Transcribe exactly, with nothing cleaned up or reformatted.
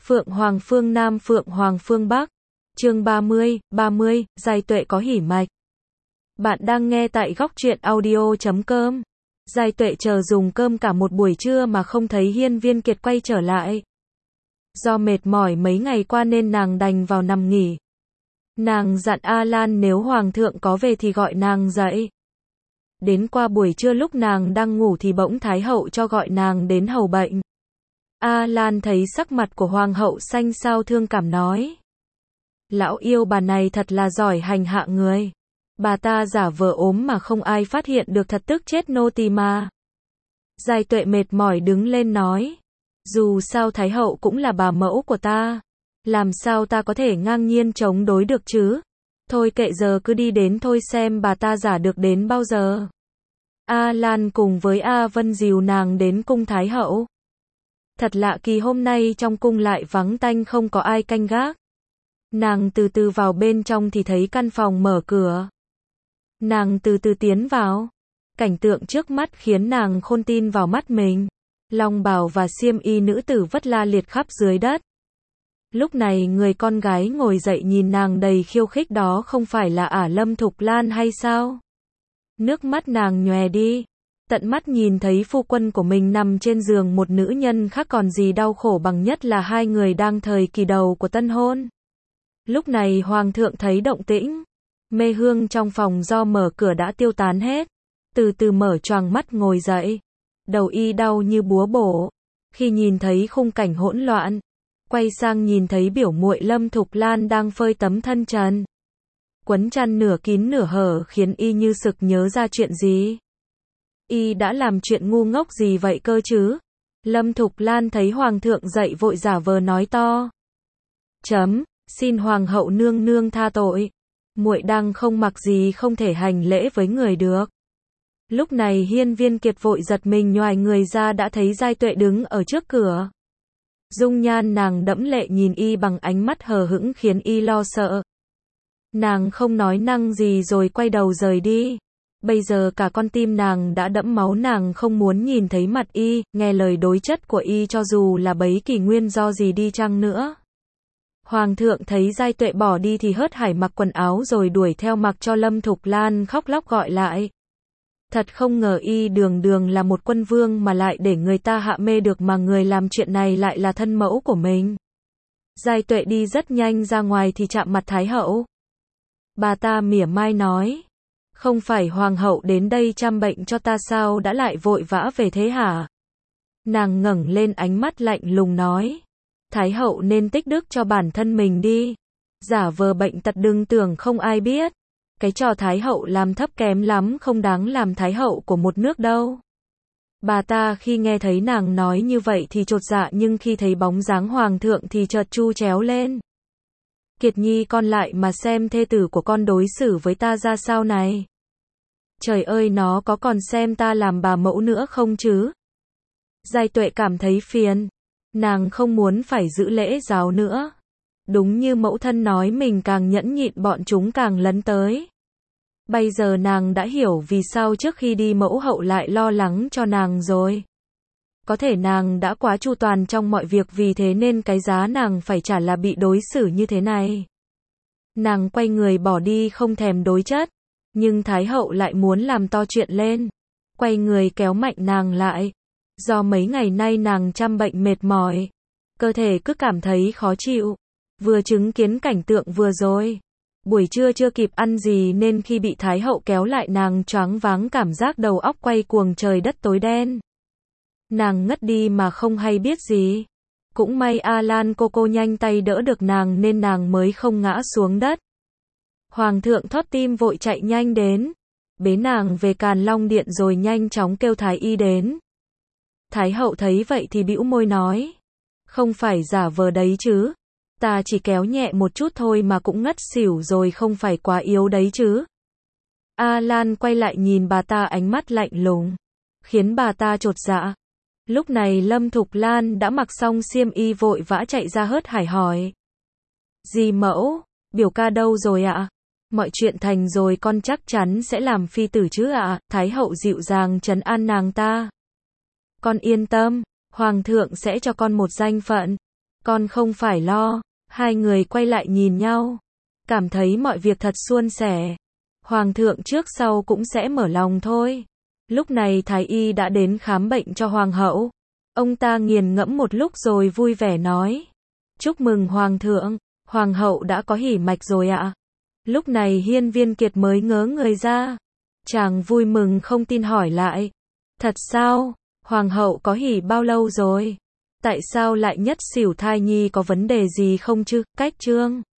Phượng Hoàng phương Nam Phượng Hoàng phương Bắc. Chương ba mươi, ba mươi, Giai Tuệ có hỉ mạch. Bạn đang nghe tại góc truyện audio chấm com. Giai Tuệ chờ dùng cơm cả một buổi trưa mà không thấy Hiên Viên Kiệt quay trở lại. Do mệt mỏi mấy ngày qua nên nàng đành vào nằm nghỉ. Nàng dặn A Lan nếu Hoàng thượng có về thì gọi nàng dậy. Đến qua buổi trưa lúc nàng đang ngủ thì bỗng Thái hậu cho gọi nàng đến hầu bệnh. A Lan thấy sắc mặt của Hoàng hậu xanh xao thương cảm nói. Lão yêu bà này thật là giỏi hành hạ người. Bà ta giả vờ ốm mà không ai phát hiện được, thật tức chết nô tỳ mà. Giai Tuệ mệt mỏi đứng lên nói. Dù sao Thái hậu cũng là bà mẫu của ta. Làm sao ta có thể ngang nhiên chống đối được chứ? Thôi kệ, giờ cứ đi đến thôi xem bà ta giả được đến bao giờ. A Lan cùng với A Vân dìu nàng đến cung Thái hậu. Thật lạ kỳ, hôm nay trong cung lại vắng tanh, không có ai canh gác. Nàng từ từ vào bên trong thì thấy căn phòng mở cửa. Nàng từ từ tiến vào. Cảnh tượng trước mắt khiến nàng không tin vào mắt mình. Long bào và xiêm y nữ tử vất la liệt khắp dưới đất. Lúc này người con gái ngồi dậy nhìn nàng đầy khiêu khích, đó không phải là ả Lâm Thục Lan hay sao? Nước mắt nàng nhòe đi. Tận mắt nhìn thấy phu quân của mình nằm trên giường một nữ nhân khác còn gì đau khổ bằng, nhất là hai người đang thời kỳ đầu của tân hôn. Lúc này Hoàng thượng thấy động tĩnh. Mê hương trong phòng do mở cửa đã tiêu tán hết. Từ từ mở choàng mắt ngồi dậy. Đầu y đau như búa bổ. Khi nhìn thấy khung cảnh hỗn loạn, quay sang nhìn thấy biểu muội Lâm Thục Lan đang phơi tấm thân trần, quấn chăn nửa kín nửa hở, khiến y như sực nhớ ra chuyện gì. Y đã làm chuyện ngu ngốc gì vậy cơ chứ? Lâm Thục Lan thấy Hoàng thượng dậy vội giả vờ nói to. Chấm, xin Hoàng hậu nương nương tha tội. Muội đang không mặc gì không thể hành lễ với người được. Lúc này Hiên Viên Kiệt vội giật mình nhoài người ra đã thấy Giai Tuệ đứng ở trước cửa. Dung nhan nàng đẫm lệ nhìn y bằng ánh mắt hờ hững khiến y lo sợ. Nàng không nói năng gì rồi quay đầu rời đi. Bây giờ cả con tim nàng đã đẫm máu, nàng không muốn nhìn thấy mặt y, nghe lời đối chất của y cho dù là bấy kỳ nguyên do gì đi chăng nữa. Hoàng thượng thấy Giai Tuệ bỏ đi thì hớt hải mặc quần áo rồi đuổi theo, mặc cho Lâm Thục Lan khóc lóc gọi lại. Thật không ngờ y đường đường là một quân vương mà lại để người ta hạ mê được, mà người làm chuyện này lại là thân mẫu của mình. Giai Tuệ đi rất nhanh ra ngoài thì chạm mặt Thái hậu. Bà ta mỉa mai nói. Không phải Hoàng hậu đến đây chăm bệnh cho ta sao đã lại vội vã về thế hả? Nàng ngẩng lên ánh mắt lạnh lùng nói. Thái hậu nên tích đức cho bản thân mình đi. Giả vờ bệnh tật đừng tưởng không ai biết. Cái trò Thái hậu làm thấp kém lắm, không đáng làm Thái hậu của một nước đâu. Bà ta khi nghe thấy nàng nói như vậy thì chột dạ, nhưng khi thấy bóng dáng Hoàng thượng thì chợt chu chéo lên. Kiệt Nhi, con lại mà xem thê tử của con đối xử với ta ra sao này. Trời ơi, nó có còn xem ta làm bà mẫu nữa không chứ? Giai Tuệ cảm thấy phiền. Nàng không muốn phải giữ lễ giáo nữa. Đúng như mẫu thân nói, mình càng nhẫn nhịn bọn chúng càng lấn tới. Bây giờ nàng đã hiểu vì sao trước khi đi mẫu hậu lại lo lắng cho nàng rồi. Có thể nàng đã quá chu toàn trong mọi việc, vì thế nên cái giá nàng phải trả là bị đối xử như thế này. Nàng quay người bỏ đi không thèm đối chất. Nhưng Thái hậu lại muốn làm to chuyện lên. Quay người kéo mạnh nàng lại. Do mấy ngày nay nàng chăm bệnh mệt mỏi, cơ thể cứ cảm thấy khó chịu. Vừa chứng kiến cảnh tượng vừa rồi, buổi trưa chưa kịp ăn gì nên khi bị Thái hậu kéo lại nàng choáng váng, cảm giác đầu óc quay cuồng, trời đất tối đen. Nàng ngất đi mà không hay biết gì. Cũng may A Lan cô cô nhanh tay đỡ được nàng nên nàng mới không ngã xuống đất. Hoàng thượng thót tim vội chạy nhanh đến, bế nàng về Càn Long Điện rồi nhanh chóng kêu thái y đến. Thái hậu thấy vậy thì bĩu môi nói. Không phải giả vờ đấy chứ. Ta chỉ kéo nhẹ một chút thôi mà cũng ngất xỉu rồi, không phải quá yếu đấy chứ. A Lan quay lại nhìn bà ta ánh mắt lạnh lùng, khiến bà ta chột dạ. Lúc này Lâm Thục Lan đã mặc xong xiêm y vội vã chạy ra hớt hải hỏi. Dì mẫu, biểu ca đâu rồi ạ? Mọi chuyện thành rồi, con chắc chắn sẽ làm phi tử chứ ạ? Thái hậu dịu dàng trấn an nàng ta. Con yên tâm, Hoàng thượng sẽ cho con một danh phận. Con không phải lo. Hai người quay lại nhìn nhau. Cảm thấy mọi việc thật suôn sẻ. Hoàng thượng trước sau cũng sẽ mở lòng thôi. Lúc này thái y đã đến khám bệnh cho hoàng hậu. Ông ta nghiền ngẫm một lúc rồi vui vẻ nói. Chúc mừng hoàng thượng, hoàng hậu đã có hỉ mạch rồi ạ. Lúc này Hiên Viên Kiệt mới ngớ người ra. Chàng vui mừng không tin hỏi lại. Thật sao? Hoàng hậu có hỉ bao lâu rồi? Tại sao lại nhất xỉu, thai nhi có vấn đề gì không chứ? Cách Trương